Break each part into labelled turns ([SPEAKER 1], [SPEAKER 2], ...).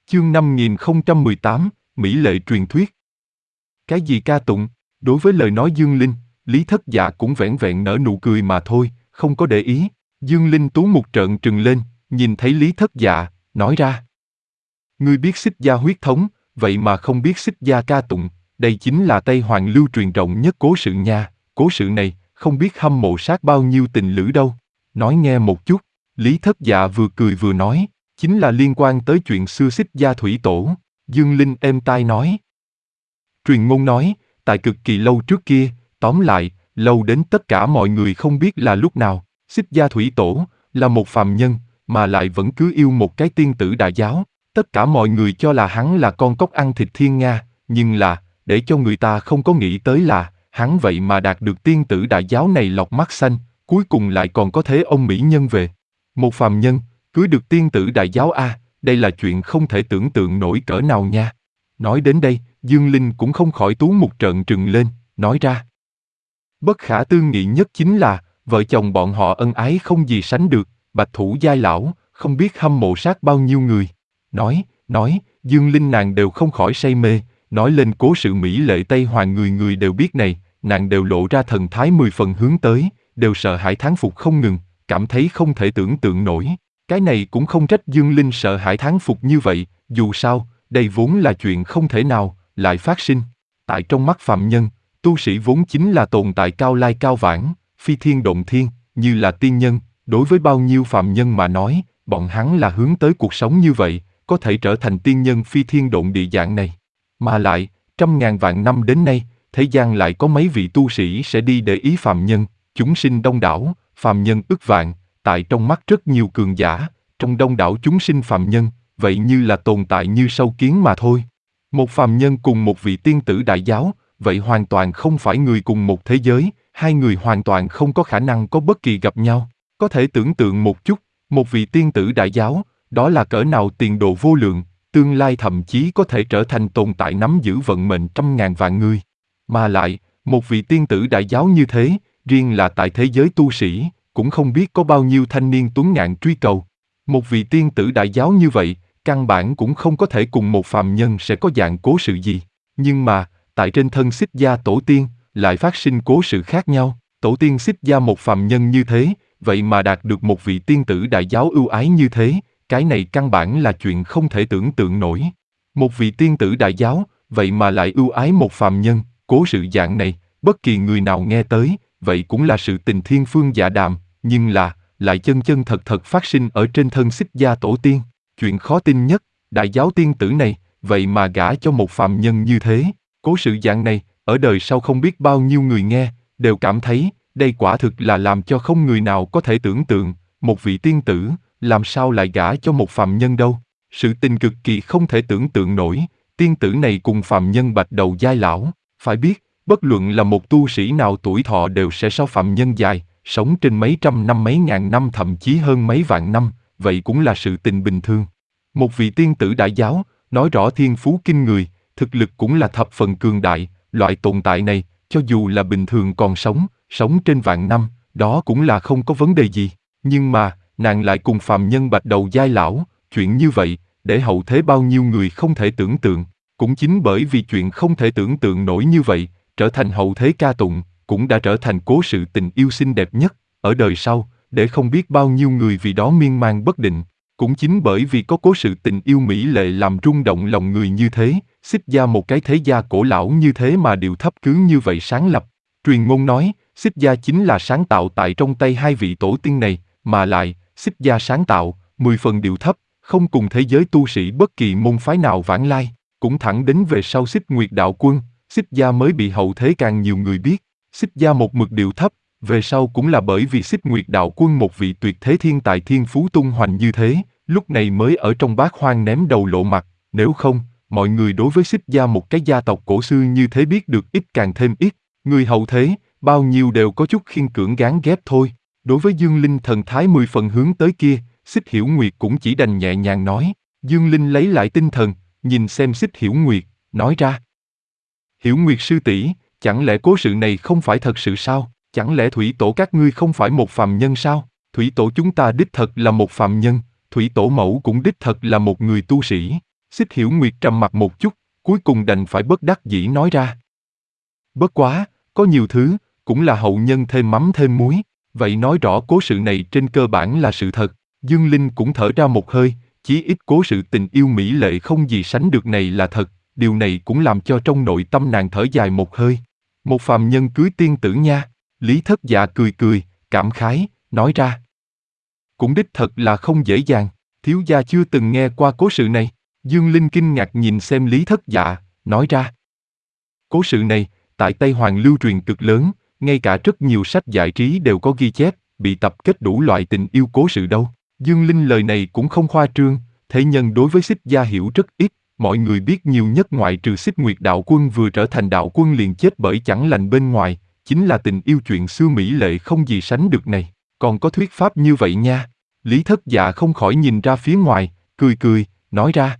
[SPEAKER 1] Chương 5018, Mỹ lệ truyền thuyết. Cái gì ca tụng? Đối với lời nói Dương Linh, Lý Thất Dạ cũng vẻn vẹn nở nụ cười mà thôi, không có để ý. Dương Linh tú một trợn trừng lên, nhìn thấy Lý Thất Dạ, nói ra. Ngươi biết Xích Gia huyết thống, vậy mà không biết Xích Gia ca tụng, đây chính là Tây Hoàng lưu truyền rộng nhất cố sự nha, cố sự này, không biết hâm mộ sát bao nhiêu tình lữ đâu. Nói nghe một chút, Lý Thất Dạ vừa cười vừa nói, chính là liên quan tới chuyện xưa Xích Gia thủy tổ. Dương Linh êm tai nói. Truyền ngôn nói, tại cực kỳ lâu trước kia, tóm lại, lâu đến tất cả mọi người không biết là lúc nào, Xích Gia thủy tổ, là một phàm nhân, mà lại vẫn cứ yêu một cái tiên tử đại giáo. Tất cả mọi người cho là hắn là con cóc ăn thịt thiên nga, nhưng là, để cho người ta không có nghĩ tới là, hắn vậy mà đạt được tiên tử đại giáo này lọc mắt xanh, cuối cùng lại còn có thế ông mỹ nhân về. Một phàm nhân, cưới được tiên tử đại giáo a, đây là chuyện không thể tưởng tượng nổi cỡ nào nha. Nói đến đây, Dương Linh cũng không khỏi tú một trợn trừng lên, nói ra. Bất khả tư nghị nhất chính là, vợ chồng bọn họ ân ái không gì sánh được, bạch thủ giai lão, không biết hâm mộ sát bao nhiêu người. Nói, Dương Linh nàng đều không khỏi say mê, nói lên cố sự Mỹ lệ Tây Hoàng người người đều biết này, nàng đều lộ ra thần thái 10 phần hướng tới, đều sợ hãi thán phục không ngừng, cảm thấy không thể tưởng tượng nổi. Cái này cũng không trách Dương Linh sợ hãi thán phục như vậy, dù sao, đây vốn là chuyện không thể nào, lại phát sinh. Tại trong mắt phàm nhân, tu sĩ vốn chính là tồn tại cao lai cao vãng, phi thiên động thiên, như là tiên nhân, đối với bao nhiêu phàm nhân mà nói, bọn hắn là hướng tới cuộc sống như vậy, có thể trở thành tiên nhân phi thiên động địa dạng này. Mà lại, trăm ngàn vạn năm đến nay, thế gian lại có mấy vị tu sĩ sẽ đi để ý phàm nhân, chúng sinh đông đảo, phàm nhân ức vạn, tại trong mắt rất nhiều cường giả, trong đông đảo chúng sinh phàm nhân, vậy như là tồn tại như sâu kiến mà thôi. Một phàm nhân cùng một vị tiên tử đại giáo, vậy hoàn toàn không phải người cùng một thế giới, hai người hoàn toàn không có khả năng có bất kỳ gặp nhau. Có thể tưởng tượng một chút, một vị tiên tử đại giáo, đó là cỡ nào tiền đồ vô lượng, tương lai thậm chí có thể trở thành tồn tại nắm giữ vận mệnh trăm ngàn vạn người. Mà lại, một vị tiên tử đại giáo như thế, riêng là tại thế giới tu sĩ, cũng không biết có bao nhiêu thanh niên tuấn ngạn truy cầu. Một vị tiên tử đại giáo như vậy, căn bản cũng không có thể cùng một phàm nhân sẽ có dạng cố sự gì. Nhưng mà, tại trên thân Xích Gia tổ tiên, lại phát sinh cố sự khác nhau. Tổ tiên Xích Gia một phàm nhân như thế, vậy mà đạt được một vị tiên tử đại giáo ưu ái như thế, cái này căn bản là chuyện không thể tưởng tượng nổi. Một vị tiên tử đại giáo, vậy mà lại ưu ái một phàm nhân, cố sự dạng này, bất kỳ người nào nghe tới, vậy cũng là sự tình thiên phương dạ đàm, nhưng là, lại chân chân thật thật phát sinh ở trên thân Xích Gia tổ tiên. Chuyện khó tin nhất, đại giáo tiên tử này, vậy mà gả cho một phàm nhân như thế. Cố sự dạng này, ở đời sau không biết bao nhiêu người nghe, đều cảm thấy, đây quả thực là làm cho không người nào có thể tưởng tượng, một vị tiên tử, làm sao lại gả cho một phàm nhân đâu. Sự tình cực kỳ không thể tưởng tượng nổi, tiên tử này cùng phàm nhân bạch đầu giai lão, phải biết, bất luận là một tu sĩ nào tuổi thọ đều sẽ so phàm nhân dài, sống trên mấy trăm năm mấy ngàn năm thậm chí hơn mấy vạn năm, vậy cũng là sự tình bình thường. Một vị tiên tử đại giáo, nói rõ thiên phú kinh người, thực lực cũng là thập phần cường đại, loại tồn tại này, cho dù là bình thường còn sống trên vạn năm, đó cũng là không có vấn đề gì. Nhưng mà, nàng lại cùng phàm nhân bạch đầu giai lão, chuyện như vậy, để hậu thế bao nhiêu người không thể tưởng tượng. Cũng chính bởi vì chuyện không thể tưởng tượng nổi như vậy, trở thành hậu thế ca tụng, cũng đã trở thành cố sự tình yêu xinh đẹp nhất, ở đời sau, để không biết bao nhiêu người vì đó miên man bất định. Cũng chính bởi vì có cố sự tình yêu mỹ lệ làm rung động lòng người như thế, Xích Gia một cái thế gia cổ lão như thế mà điệu thấp cứ như vậy sáng lập. Truyền ngôn nói, Xích Gia chính là sáng tạo tại trong tay hai vị tổ tiên này, mà lại, Xích Gia sáng tạo, 10 phần điệu thấp, không cùng thế giới tu sĩ bất kỳ môn phái nào vãng lai, cũng thẳng đến về sau Xích Nguyệt đạo quân, Xích Gia mới bị hậu thế càng nhiều người biết. Xích Gia một mực điệu thấp, về sau cũng là bởi vì Xích Nguyệt đạo quân một vị tuyệt thế thiên tài thiên phú tung hoành như thế, lúc này mới ở trong bát hoang ném đầu lộ mặt, nếu không, mọi người đối với Xích Gia một cái gia tộc cổ xưa như thế biết được ít càng thêm ít, người hậu thế, bao nhiêu đều có chút khiên cưỡng gán ghép thôi. Đối với Dương Linh thần thái 10 phần hướng tới kia, Xích Hiểu Nguyệt cũng chỉ đành nhẹ nhàng nói. Dương Linh lấy lại tinh thần, nhìn xem Xích Hiểu Nguyệt, nói ra. Hiểu Nguyệt sư tỷ, chẳng lẽ cố sự này không phải thật sự sao? Chẳng lẽ thủy tổ các ngươi không phải một phàm nhân sao? Thủy tổ chúng ta đích thật là một phàm nhân, thủy tổ mẫu cũng đích thật là một người tu sĩ. Xích Hiểu Nguyệt trầm mặc một chút, cuối cùng đành phải bất đắc dĩ nói ra. Bất quá, có nhiều thứ, cũng là hậu nhân thêm mắm thêm muối, vậy nói rõ cố sự này trên cơ bản là sự thật. Dương Linh cũng thở ra một hơi, chí ít cố sự tình yêu mỹ lệ không gì sánh được này là thật, điều này cũng làm cho trong nội tâm nàng thở dài một hơi. Một phàm nhân cưới tiên tử nha. Lý Thất Dạ cười cười, cảm khái, nói ra. Cũng đích thật là không dễ dàng, thiếu gia chưa từng nghe qua cố sự này. Dương Linh kinh ngạc nhìn xem Lý Thất Dạ, nói ra. Cố sự này, tại Tây Hoàng lưu truyền cực lớn, ngay cả rất nhiều sách giải trí đều có ghi chép, bị tập kết đủ loại tình yêu cố sự đâu. Dương Linh lời này cũng không khoa trương, thế nhân đối với Xích gia hiểu rất ít, mọi người biết nhiều nhất ngoại trừ Xích Nguyệt đạo quân vừa trở thành đạo quân liền chết bởi chẳng lành bên ngoài, chính là tình yêu chuyện xưa mỹ lệ không gì sánh được này. Còn có thuyết pháp như vậy nha. Lý Thất Dạ không khỏi nhìn ra phía ngoài, cười cười, nói ra.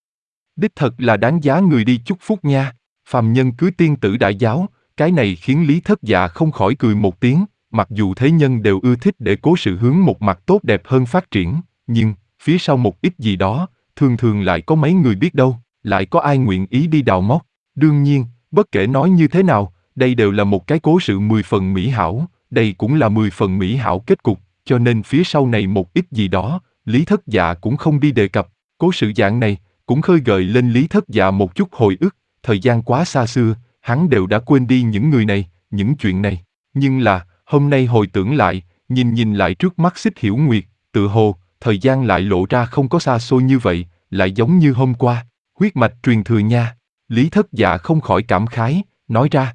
[SPEAKER 1] Đích thật là đáng giá người đi chúc phúc nha. Phàm nhân cưới tiên tử đại giáo, cái này khiến Lý Thất Dạ không khỏi cười một tiếng, mặc dù thế nhân đều ưa thích để cố sự hướng một mặt tốt đẹp hơn phát triển, nhưng, phía sau một ít gì đó, thường thường lại có mấy người biết đâu, lại có ai nguyện ý đi đào móc. Đương nhiên, bất kể nói như thế nào, đây đều là một cái cố sự 10 phần mỹ hảo, đây cũng là 10 phần mỹ hảo kết cục, cho nên phía sau này một ít gì đó, Lý Thất Dạ cũng không đi đề cập. Cố sự dạng này, cũng khơi gợi lên Lý Thất Dạ một chút hồi ức, thời gian quá xa xưa, hắn đều đã quên đi những người này, những chuyện này. Nhưng là, hôm nay hồi tưởng lại, nhìn lại trước mắt Xích Hiểu Nguyệt, tự hồ, thời gian lại lộ ra không có xa xôi như vậy, lại giống như hôm qua. Huyết mạch truyền thừa nha. Lý Thất Dạ không khỏi cảm khái, nói ra.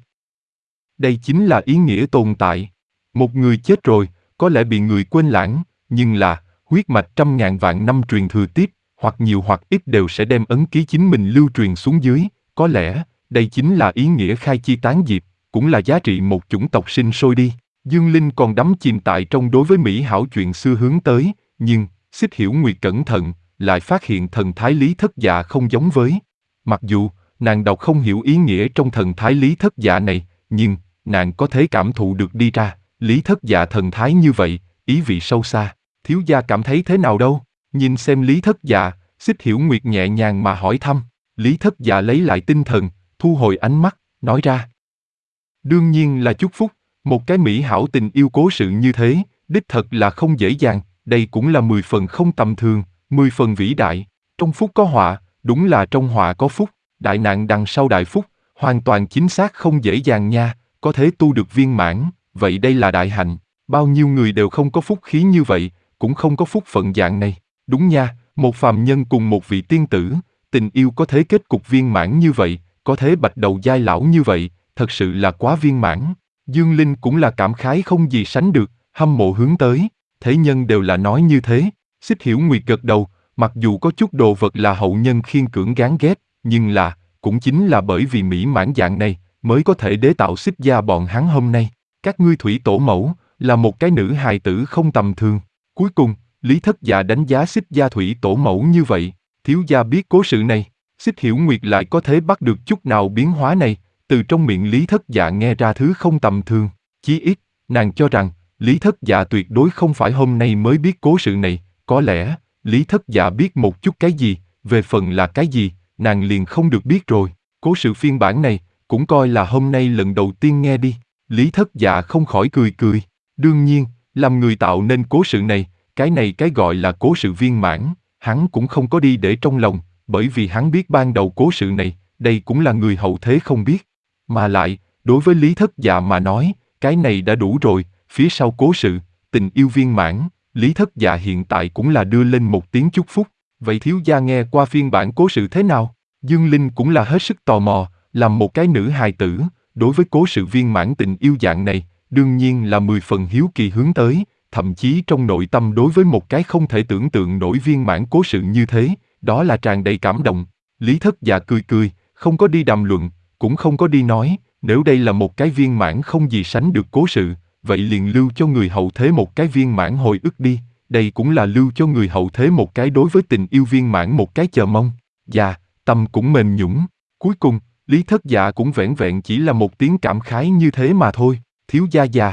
[SPEAKER 1] Đây chính là ý nghĩa tồn tại. Một người chết rồi, có lẽ bị người quên lãng, nhưng là, huyết mạch trăm ngàn vạn năm truyền thừa tiếp, hoặc nhiều hoặc ít đều sẽ đem ấn ký chính mình lưu truyền xuống dưới. Có lẽ, đây chính là ý nghĩa khai chi tán diệp, cũng là giá trị một chủng tộc sinh sôi đi. Dương Linh còn đắm chìm tại trong đối với mỹ hảo chuyện xưa hướng tới, nhưng, Xích Hiểu Nguyệt cẩn thận, lại phát hiện thần thái Lý Thất Dạ không giống với. Mặc dù, nàng đọc không hiểu ý nghĩa trong thần thái Lý Thất Dạ này, nhưng, nàng có thể cảm thụ được đi ra, Lý Thất Dạ thần thái như vậy, ý vị sâu xa. Thiếu gia cảm thấy thế nào đâu? Nhìn xem Lý Thất Dạ, Xích Hiểu Nguyệt nhẹ nhàng mà hỏi thăm. Lý Thất Dạ lấy lại tinh thần, thu hồi ánh mắt, nói ra. Đương nhiên là chúc phúc, một cái mỹ hảo tình yêu cố sự như thế, đích thật là không dễ dàng, đây cũng là 10 phần không tầm thường, 10 phần vĩ đại. Trong phúc có họa, đúng là trong họa có phúc, đại nạn đằng sau đại phúc, hoàn toàn chính xác không dễ dàng nha, có thể tu được viên mãn, vậy đây là đại hạnh, bao nhiêu người đều không có phúc khí như vậy, cũng không có phúc phận dạng này. Đúng nha, một phàm nhân cùng một vị tiên tử, tình yêu có thế kết cục viên mãn như vậy, có thế bạch đầu giai lão như vậy, thật sự là quá viên mãn. Dương Linh cũng là cảm khái không gì sánh được, hâm mộ hướng tới, thế nhân đều là nói như thế. Xích Hiểu Nguyệt gật đầu, mặc dù có chút đồ vật là hậu nhân khiên cưỡng gán ghét, nhưng là, cũng chính là bởi vì mỹ mãn dạng này, mới có thể đế tạo Xích gia bọn hắn hôm nay. Các ngươi thủy tổ mẫu, là một cái nữ hài tử không tầm thường. Cuối cùng, Lý Thất Dạ đánh giá Xích gia thủy tổ mẫu như vậy, thiếu gia biết cố sự này, Xích Hiểu Nguyệt lại có thể bắt được chút nào biến hóa này, từ trong miệng Lý Thất Dạ nghe ra thứ không tầm thường, chí ít, nàng cho rằng, Lý Thất Dạ tuyệt đối không phải hôm nay mới biết cố sự này, có lẽ, Lý Thất Dạ biết một chút cái gì, về phần là cái gì, nàng liền không được biết rồi, cố sự phiên bản này, cũng coi là hôm nay lần đầu tiên nghe đi, Lý Thất Dạ không khỏi cười cười, đương nhiên, làm người tạo nên cố sự này cái gọi là cố sự viên mãn, hắn cũng không có đi để trong lòng, bởi vì hắn biết ban đầu cố sự này, đây cũng là người hậu thế không biết. Mà lại, đối với Lý Thất Dạ mà nói, cái này đã đủ rồi, phía sau cố sự, tình yêu viên mãn, Lý Thất Dạ hiện tại cũng là đưa lên một tiếng chúc phúc. Vậy thiếu gia nghe qua phiên bản cố sự thế nào? Dương Linh cũng là hết sức tò mò, làm một cái nữ hài tử, đối với cố sự viên mãn tình yêu dạng này, đương nhiên là 10 phần hiếu kỳ hướng tới, thậm chí trong nội tâm đối với một cái không thể tưởng tượng nổi viên mãn cố sự như thế, đó là tràn đầy cảm động. Lý Thất Dạ cười cười, không có đi đàm luận, cũng không có đi nói, nếu đây là một cái viên mãn không gì sánh được cố sự, vậy liền lưu cho người hậu thế một cái viên mãn hồi ức đi, đây cũng là lưu cho người hậu thế một cái đối với tình yêu viên mãn một cái chờ mong. Dạ, tâm cũng mềm nhũn. Cuối cùng, Lý Thất Dạ cũng vẻn vẹn chỉ là một tiếng cảm khái như thế mà thôi, thiếu gia già.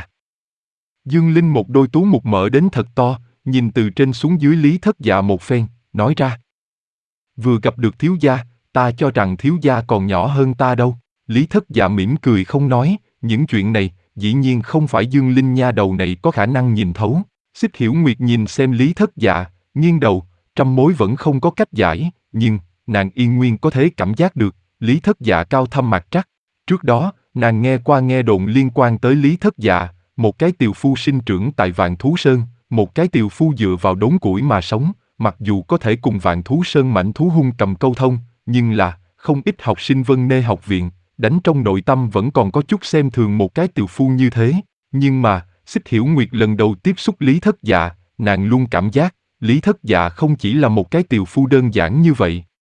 [SPEAKER 1] Dương Linh một đôi tú mục mở đến thật to, nhìn từ trên xuống dưới Lý Thất Dạ một phen, nói ra. Vừa gặp được thiếu gia, ta cho rằng thiếu gia còn nhỏ hơn ta đâu. Lý Thất Dạ mỉm cười không nói, những chuyện này, dĩ nhiên không phải Dương Linh nha đầu này có khả năng nhìn thấu. Xích Hiểu Nguyệt nhìn xem Lý Thất Dạ, nghiêng đầu, trăm mối vẫn không có cách giải, nhưng, nàng yên nguyên có thể cảm giác được, Lý Thất Dạ cao thâm mặt trắc. Trước đó, nàng nghe đồn liên quan tới Lý Thất Dạ, một cái tiều phu sinh trưởng tại Vạn Thú Sơn, một cái tiều phu dựa vào đốn củi mà sống, mặc dù có thể cùng Vạn Thú Sơn mãnh thú hung cầm câu thông, nhưng là, không ít học sinh Vân Nê học viện, đánh trong nội tâm vẫn còn có chút xem thường một cái tiều phu như thế. Nhưng mà, Xích Hiểu Nguyệt lần đầu tiếp xúc Lý Thất Dạ, nàng luôn cảm giác, Lý Thất Dạ không chỉ là một cái tiều phu đơn giản như vậy.